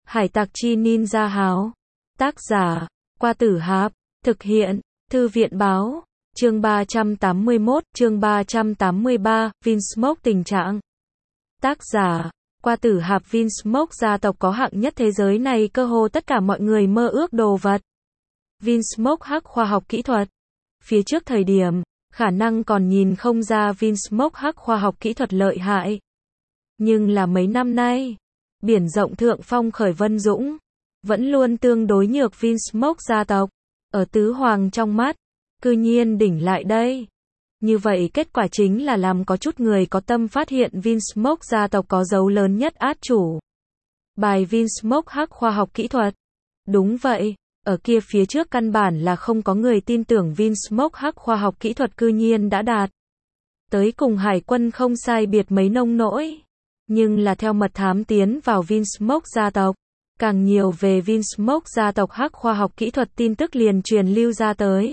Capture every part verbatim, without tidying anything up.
Hải tặc chi ninja háo. Tác giả, Qua Tử Hạp. Thực hiện, Thư viện báo. Chương ba trăm tám mươi mốt, chương ba trăm tám mươi ba, Vinsmoke tình trạng. Tác giả, Qua Tử Hạp. Vinsmoke gia tộc có hạng nhất thế giới này, cơ hồ tất cả mọi người mơ ước đồ vật. Vinsmoke hack khoa học kỹ thuật. Phía trước thời điểm, khả năng còn nhìn không ra Vinsmoke hack khoa học kỹ thuật lợi hại. Nhưng là mấy năm nay, biển rộng thượng phong khởi vân dũng, vẫn luôn tương đối nhược Vinsmoke gia tộc, ở tứ hoàng trong mắt, cư nhiên đỉnh lại đây. Như vậy kết quả chính là làm có chút người có tâm phát hiện Vinsmoke gia tộc có dấu lớn nhất át chủ bài Vinsmoke hack khoa học kỹ thuật. Đúng vậy, ở kia phía trước căn bản là không có người tin tưởng Vinsmoke hack khoa học kỹ thuật cư nhiên đã đạt tới cùng hải quân không sai biệt mấy nông nỗi. Nhưng là theo mật thám tiến vào Vinsmoke gia tộc, càng nhiều về Vinsmoke gia tộc hack khoa học kỹ thuật tin tức liền truyền lưu ra tới.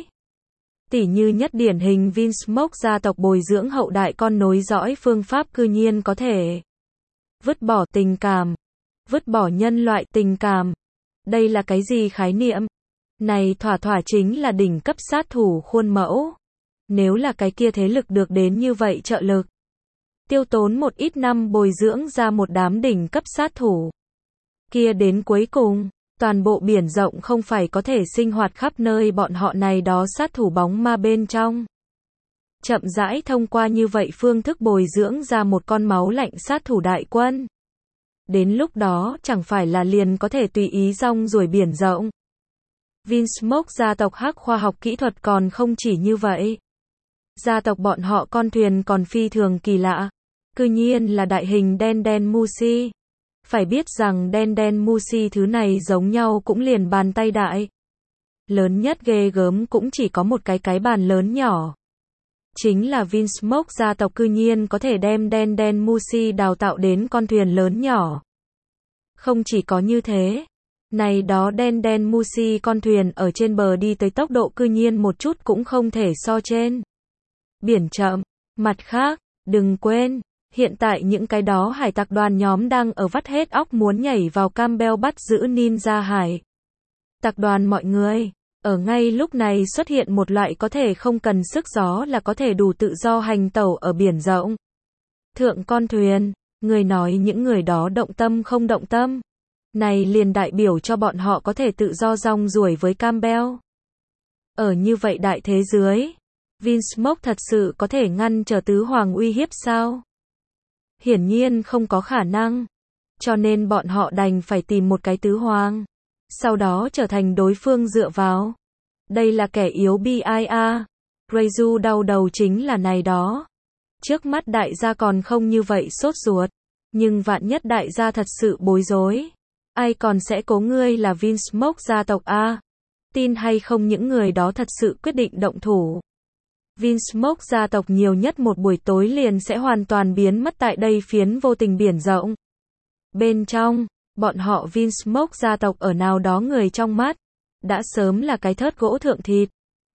Tỉ như nhất điển hình Vinsmoke gia tộc bồi dưỡng hậu đại con nối dõi phương pháp cư nhiên có thể vứt bỏ tình cảm, vứt bỏ nhân loại tình cảm. Đây là cái gì khái niệm? Này thỏa thỏa chính là đỉnh cấp sát thủ khuôn mẫu. Nếu là cái kia thế lực được đến như vậy trợ lực, tiêu tốn một ít năm bồi dưỡng ra một đám đỉnh cấp sát thủ, kia đến cuối cùng, toàn bộ biển rộng không phải có thể sinh hoạt khắp nơi bọn họ này đó sát thủ bóng ma bên trong. Chậm rãi thông qua như vậy phương thức bồi dưỡng ra một con máu lạnh sát thủ đại quân. Đến lúc đó chẳng phải là liền có thể tùy ý rong ruổi biển rộng. Vinsmoke gia tộc hack khoa học kỹ thuật còn không chỉ như vậy. Gia tộc bọn họ con thuyền còn phi thường kỳ lạ. Cư nhiên là đại hình đen đen Mushi. Phải biết rằng đen đen Mushi thứ này giống nhau cũng liền bàn tay đại. Lớn nhất ghê gớm cũng chỉ có một cái cái bàn lớn nhỏ. Chính là Vinsmoke gia tộc cư nhiên có thể đem đen đen Mushi đào tạo đến con thuyền lớn nhỏ. Không chỉ có như thế, này đó đen đen Mushi con thuyền ở trên bờ đi tới tốc độ cư nhiên một chút cũng không thể so trên biển chậm. Mặt khác, đừng quên, hiện tại những cái đó hải tặc đoàn nhóm đang ở vắt hết óc muốn nhảy vào Campbell bắt giữ ninja hải tặc đoàn mọi người. Ở ngay lúc này xuất hiện một loại có thể không cần sức gió là có thể đủ tự do hành tẩu ở biển rộng thượng con thuyền. Người nói những người đó động tâm không động tâm, này liền đại biểu cho bọn họ có thể tự do rong ruổi với Campbell. Ở như vậy đại thế dưới, Vinsmoke thật sự có thể ngăn trở tứ hoàng uy hiếp sao? Hiển nhiên không có khả năng. Cho nên bọn họ đành phải tìm một cái tứ hoàng, sau đó trở thành đối phương dựa vào. Đây là kẻ yếu bi ai a. Reizu đau đầu chính là này đó. Trước mắt đại gia còn không như vậy sốt ruột, nhưng vạn nhất đại gia thật sự bối rối, ai còn sẽ cố ngươi là Vinsmoke gia tộc a? Tin hay không những người đó thật sự quyết định động thủ. Vinsmoke gia tộc nhiều nhất một buổi tối liền sẽ hoàn toàn biến mất tại đây phiến vô tình biển rộng. Bên trong, bọn họ Vinsmoke gia tộc ở nào đó người trong mắt, đã sớm là cái thớt gỗ thượng thịt.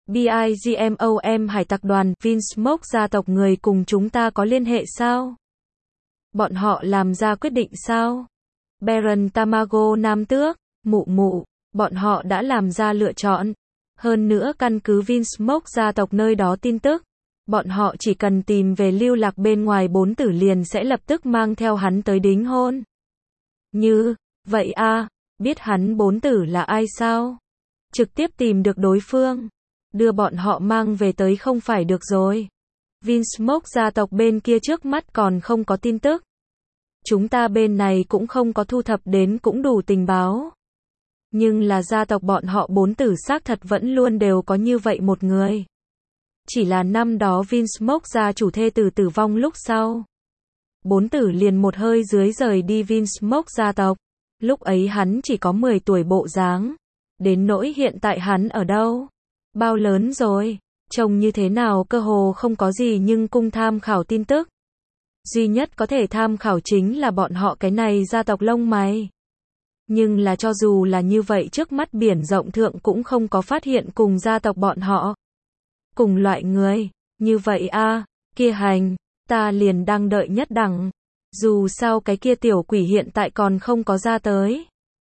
BIGMOM hải tặc đoàn, Vinsmoke gia tộc người cùng chúng ta có liên hệ sao? Bọn họ làm ra quyết định sao? Baron Tamago nam tước, mụ mụ, bọn họ đã làm ra lựa chọn. Hơn nữa căn cứ Vinsmoke gia tộc nơi đó tin tức, bọn họ chỉ cần tìm về lưu lạc bên ngoài bốn tử liền sẽ lập tức mang theo hắn tới đính hôn. Như, vậy a, biết hắn bốn tử là ai sao? Trực tiếp tìm được đối phương, đưa bọn họ mang về tới không phải được rồi. Vinsmoke gia tộc bên kia trước mắt còn không có tin tức. Chúng ta bên này cũng không có thu thập đến cũng đủ tình báo. Nhưng là gia tộc bọn họ bốn tử xác thật vẫn luôn đều có như vậy một người. Chỉ là năm đó Vinsmoke gia chủ thê tử tử vong lúc sau, bốn tử liền một hơi dưới rời đi Vinsmoke gia tộc. Lúc ấy hắn chỉ có mười tuổi bộ dáng. Đến nỗi hiện tại hắn ở đâu? Bao lớn rồi? Trông như thế nào cơ hồ không có gì nhưng cung tham khảo tin tức. Duy nhất có thể tham khảo chính là bọn họ cái này gia tộc lông mày. Nhưng là cho dù là như vậy trước mắt biển rộng thượng cũng không có phát hiện cùng gia tộc bọn họ cùng loại người. Như vậy a, kia hành, ta liền đang đợi nhất đẳng. Dù sao cái kia tiểu quỷ hiện tại còn không có ra tới.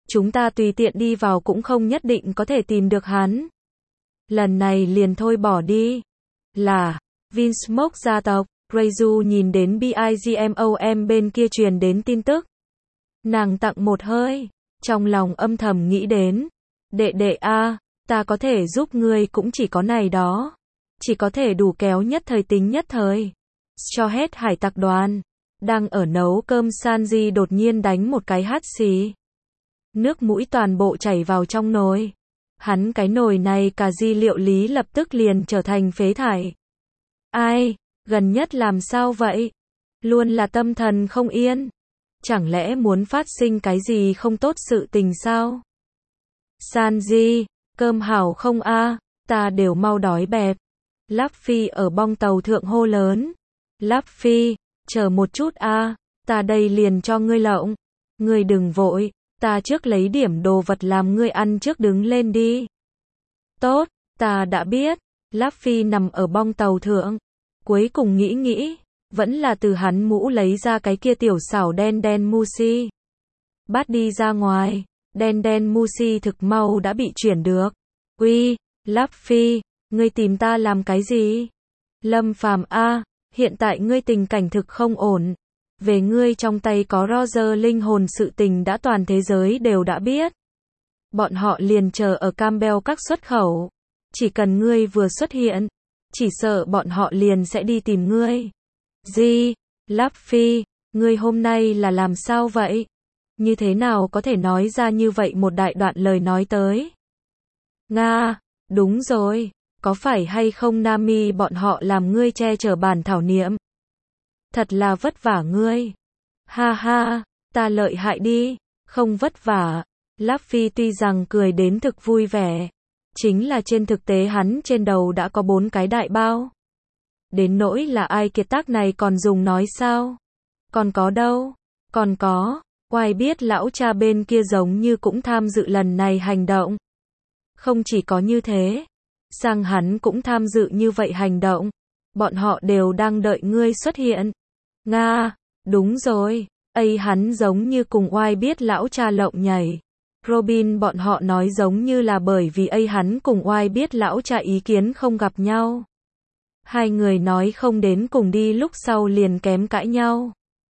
Chúng ta tùy tiện đi vào cũng không nhất định có thể tìm được hắn. Lần này liền thôi bỏ đi. Là Vinsmoke gia tộc. Rayju nhìn đến Bigmom bên kia truyền đến tin tức. Nàng tặng một hơi, trong lòng âm thầm nghĩ đến. Đệ đệ a, ta có thể giúp ngươi cũng chỉ có này đó. Chỉ có thể đủ kéo nhất thời tính nhất thời. Cho hết hải tặc đoàn. Đang ở nấu cơm Sanji đột nhiên đánh một cái hắt xì. Nước mũi toàn bộ chảy vào trong nồi. Hắn cái nồi này cả di liệu lý lập tức liền trở thành phế thải. Ai, gần nhất làm sao vậy? Luôn là tâm thần không yên. Chẳng lẽ muốn phát sinh cái gì không tốt sự tình sao? Sanji, cơm hảo không a? Ta đều mau đói bẹp. Luffy ở bong tàu thượng hô lớn. Luffy, chờ một chút a, ta đây liền cho ngươi lộng. Ngươi đừng vội, ta trước lấy điểm đồ vật làm ngươi ăn trước, đứng lên đi. Tốt, ta đã biết. Luffy nằm ở bong tàu thượng. Cuối cùng nghĩ nghĩ, vẫn là từ hắn mũ lấy ra cái kia tiểu xảo đen đen Mushi. Bắt đi ra ngoài, đen đen Mushi thực mau đã bị chuyển được. Uy, Luffy, ngươi tìm ta làm cái gì? Lâm Phàm a, hiện tại ngươi tình cảnh thực không ổn. Về ngươi trong tay có Roger linh hồn sự tình đã toàn thế giới đều đã biết. Bọn họ liền chờ ở Campbell các xuất khẩu. Chỉ cần ngươi vừa xuất hiện, chỉ sợ bọn họ liền sẽ đi tìm ngươi. Gì? Luffy, ngươi hôm nay là làm sao vậy? Như thế nào có thể nói ra như vậy một đại đoạn lời nói tới? Nga, đúng rồi, có phải hay không Nami bọn họ làm ngươi che chở bản thảo niệm? Thật là vất vả ngươi. Ha ha, ta lợi hại đi, không vất vả. Luffy tuy rằng cười đến thực vui vẻ, chính là trên thực tế hắn trên đầu đã có bốn cái đại bao. Đến nỗi là ai kiệt tác này còn dùng nói sao? Còn có đâu? Còn có, oai biết lão cha bên kia giống như cũng tham dự lần này hành động. Không chỉ có như thế, sang hắn cũng tham dự như vậy hành động. Bọn họ đều đang đợi ngươi xuất hiện. Nga, đúng rồi, ấy hắn giống như cùng oai biết lão cha lộng nhảy. Robin bọn họ nói giống như là bởi vì ấy hắn cùng oai biết lão cha ý kiến không gặp nhau. Hai người nói không đến cùng đi lúc sau liền kém cãi nhau.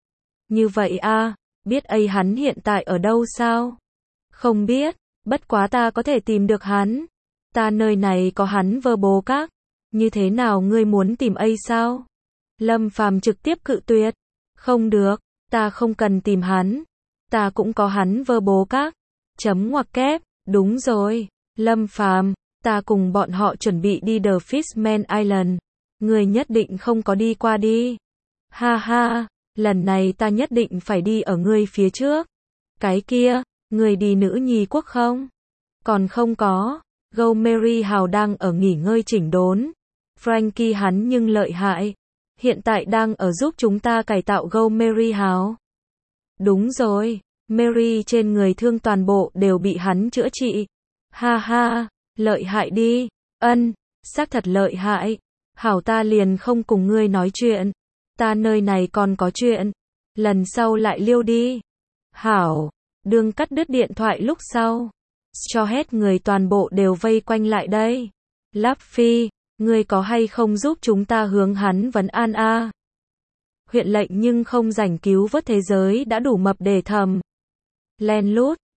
Như vậy a, biết ấy hắn hiện tại ở đâu sao? Không biết, bất quá ta có thể tìm được hắn. Ta nơi này có hắn verbal các. Như thế nào ngươi muốn tìm ấy sao? Lâm Phàm trực tiếp cự tuyệt. Không được, ta không cần tìm hắn. Ta cũng có hắn verbal các. Chấm ngoặc kép, đúng rồi. Lâm Phàm, ta cùng bọn họ chuẩn bị đi The Fishman Island. Ngươi nhất định không có đi qua đi. Ha ha, lần này ta nhất định phải đi ở ngươi phía trước. Cái kia, ngươi đi nữ nhi quốc không? Còn không có. Go Mary Hào đang ở nghỉ ngơi chỉnh đốn. Frankie hắn nhưng lợi hại. Hiện tại đang ở giúp chúng ta cải tạo Go Mary Hào. Đúng rồi, Mary trên người thương toàn bộ đều bị hắn chữa trị. Ha ha, lợi hại đi. Ân, xác thật lợi hại. Hảo, ta liền không cùng ngươi nói chuyện. Ta nơi này còn có chuyện. Lần sau lại liêu đi. Hảo, đương cắt đứt điện thoại lúc sau. Cho hết người toàn bộ đều vây quanh lại đây. Luffy, ngươi có hay không giúp chúng ta hướng hắn vấn an a? Huyện lệnh nhưng không rảnh cứu vớt thế giới đã đủ mập để thầm. Len lút,